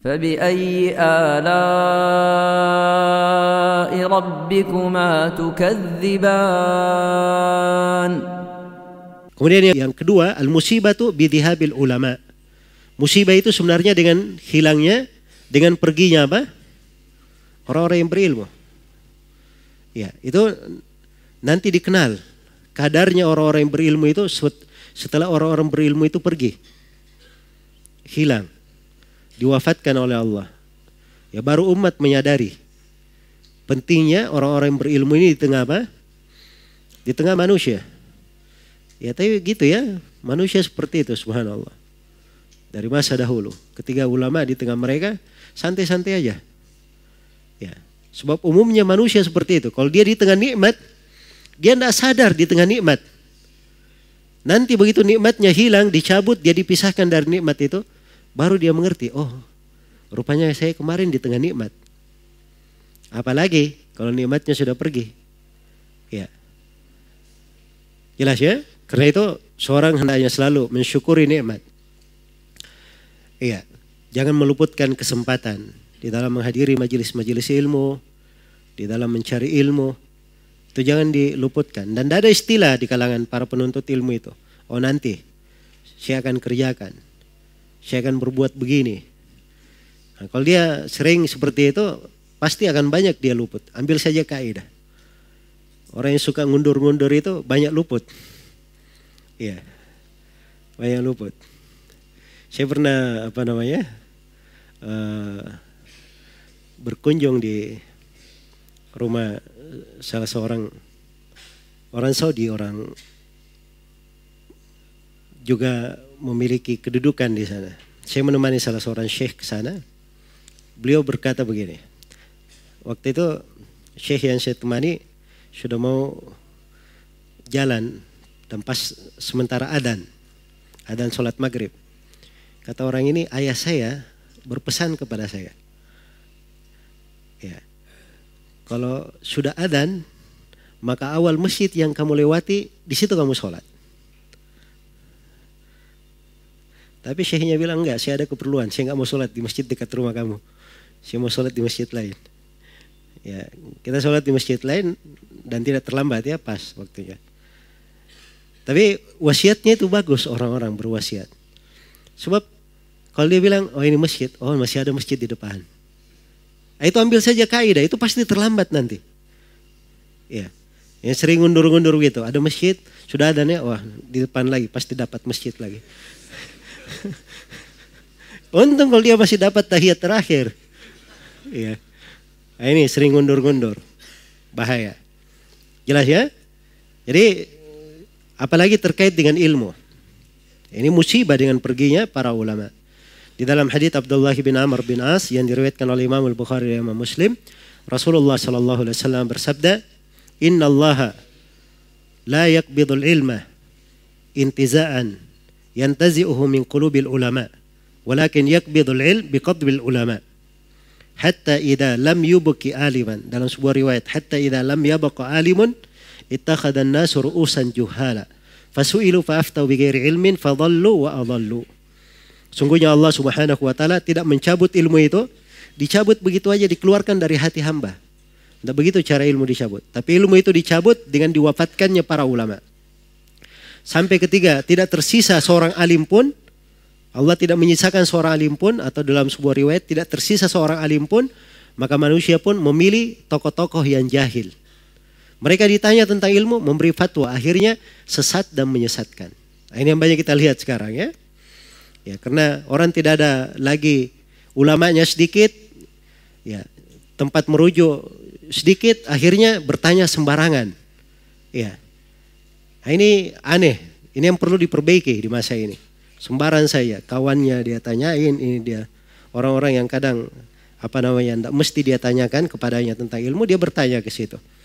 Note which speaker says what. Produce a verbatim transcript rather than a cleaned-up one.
Speaker 1: فبأي آلاء ربكما تكذبان.
Speaker 2: Kemudian yang kedua, al-musibatu bidhihabil ulama. Musibah itu sebenarnya dengan hilangnya, dengan perginya apa? Orang-orang yang berilmu. Ya, itu nanti dikenal kadarnya orang-orang yang berilmu itu setelah orang-orang berilmu itu pergi. Hilang. Diwafatkan oleh Allah. Ya baru umat menyadari pentingnya orang-orang yang berilmu ini di tengah apa? Di tengah manusia. Ya tapi gitu ya, manusia seperti itu, subhanallah. Dari masa dahulu, ketika ulama di tengah mereka santai-santai aja. Ya, sebab umumnya manusia seperti itu. Kalau dia di tengah nikmat, dia tidak sadar di tengah nikmat. Nanti begitu nikmatnya hilang, dicabut, dia dipisahkan dari nikmat itu, baru dia mengerti, oh rupanya saya kemarin di tengah nikmat. Apalagi kalau nikmatnya sudah pergi. Ya. Jelas ya? Karena itu seorang hendaknya selalu mensyukuri nikmat. Iya. Jangan meluputkan kesempatan di dalam menghadiri majelis-majelis ilmu, di dalam mencari ilmu. Itu jangan diluputkan. Dan tidak ada istilah di kalangan para penuntut ilmu itu. Oh nanti saya akan kerjakan. Saya akan berbuat begini. Nah, kalau dia sering seperti itu, pasti akan banyak dia luput. Ambil saja kaidah. Orang yang suka ngundur-ngundur itu banyak luput. Iya, banyak luput. Saya pernah apa namanya uh, berkunjung di rumah salah seorang orang Saudi, orang juga memiliki kedudukan di sana. Saya menemani salah seorang syekh ke sana. Beliau berkata begini. Waktu itu syekh yang saya temani sudah mau jalan dan pas sementara adan. Adan sholat maghrib. Kata orang ini, ayah saya berpesan kepada saya. Ya. Kalau sudah adan, maka awal masjid yang kamu lewati, di situ kamu sholat. Tapi syekhnya bilang enggak, saya ada keperluan, saya enggak mau sholat di masjid dekat rumah kamu. Saya mau sholat di masjid lain. Ya, kita sholat di masjid lain dan tidak terlambat ya, pas waktunya. Tapi wasiatnya itu bagus, orang-orang berwasiat. Sebab kalau dia bilang, oh ini masjid, oh masih ada masjid di depan. Nah, itu ambil saja kaidah, itu pasti terlambat nanti. Ya, yang sering ngundur-ngundur gitu, ada masjid, sudah ada nih, wah di depan lagi, pasti dapat masjid lagi. Untung kalau dia masih dapat tahiyat terakhir. Ya. Nah, ini sering ngundur-ngundur. Bahaya. Jelas ya? Jadi apalagi terkait dengan ilmu. Ini musibah dengan perginya para ulama. Di dalam hadits Abdullah bin Amr bin As yang diriwayatkan oleh Imam Al-Bukhari dan Imam Muslim, Rasulullah sallallahu alaihi wasallam bersabda, "Inna Allah la yaqbidul ilma intiza'an yantazi'uhu min qulubil ulama, walakin yaqbidul ilm biqadbil ulama. Hatta idza lam yubqi aliman." Dalam sebuah riwayat, hatta idza lam yabqa alimun ittakhadha an-nasu ru'usan juhala fasu'ilu fa'aftau bighairi ilmin fadhallu wa adhallu. Sungguhnya Allah Subhanahu wa taala tidak mencabut ilmu itu, dicabut begitu aja, dikeluarkan dari hati hamba. Tidak begitu cara ilmu dicabut. Tapi ilmu itu dicabut dengan diwafatkannya para ulama. Sampai ketiga, tidak tersisa seorang alim pun, Allah tidak menyisakan seorang alim pun, atau dalam sebuah riwayat tidak tersisa seorang alim pun, maka manusia pun memilih tokoh-tokoh yang jahil. Mereka ditanya tentang ilmu, memberi fatwa, akhirnya sesat dan menyesatkan. Nah, ini yang banyak kita lihat sekarang ya. Ya, karena orang tidak ada lagi ulamanya sedikit, ya, tempat merujuk sedikit, akhirnya bertanya sembarangan. Ya. Nah, ini aneh, ini yang perlu diperbaiki di masa ini. Sembarang saja, kawannya dia tanyain, ini dia orang-orang yang kadang apa namanya, tidak mesti dia tanyakan kepadanya tentang ilmu, dia bertanya ke situ.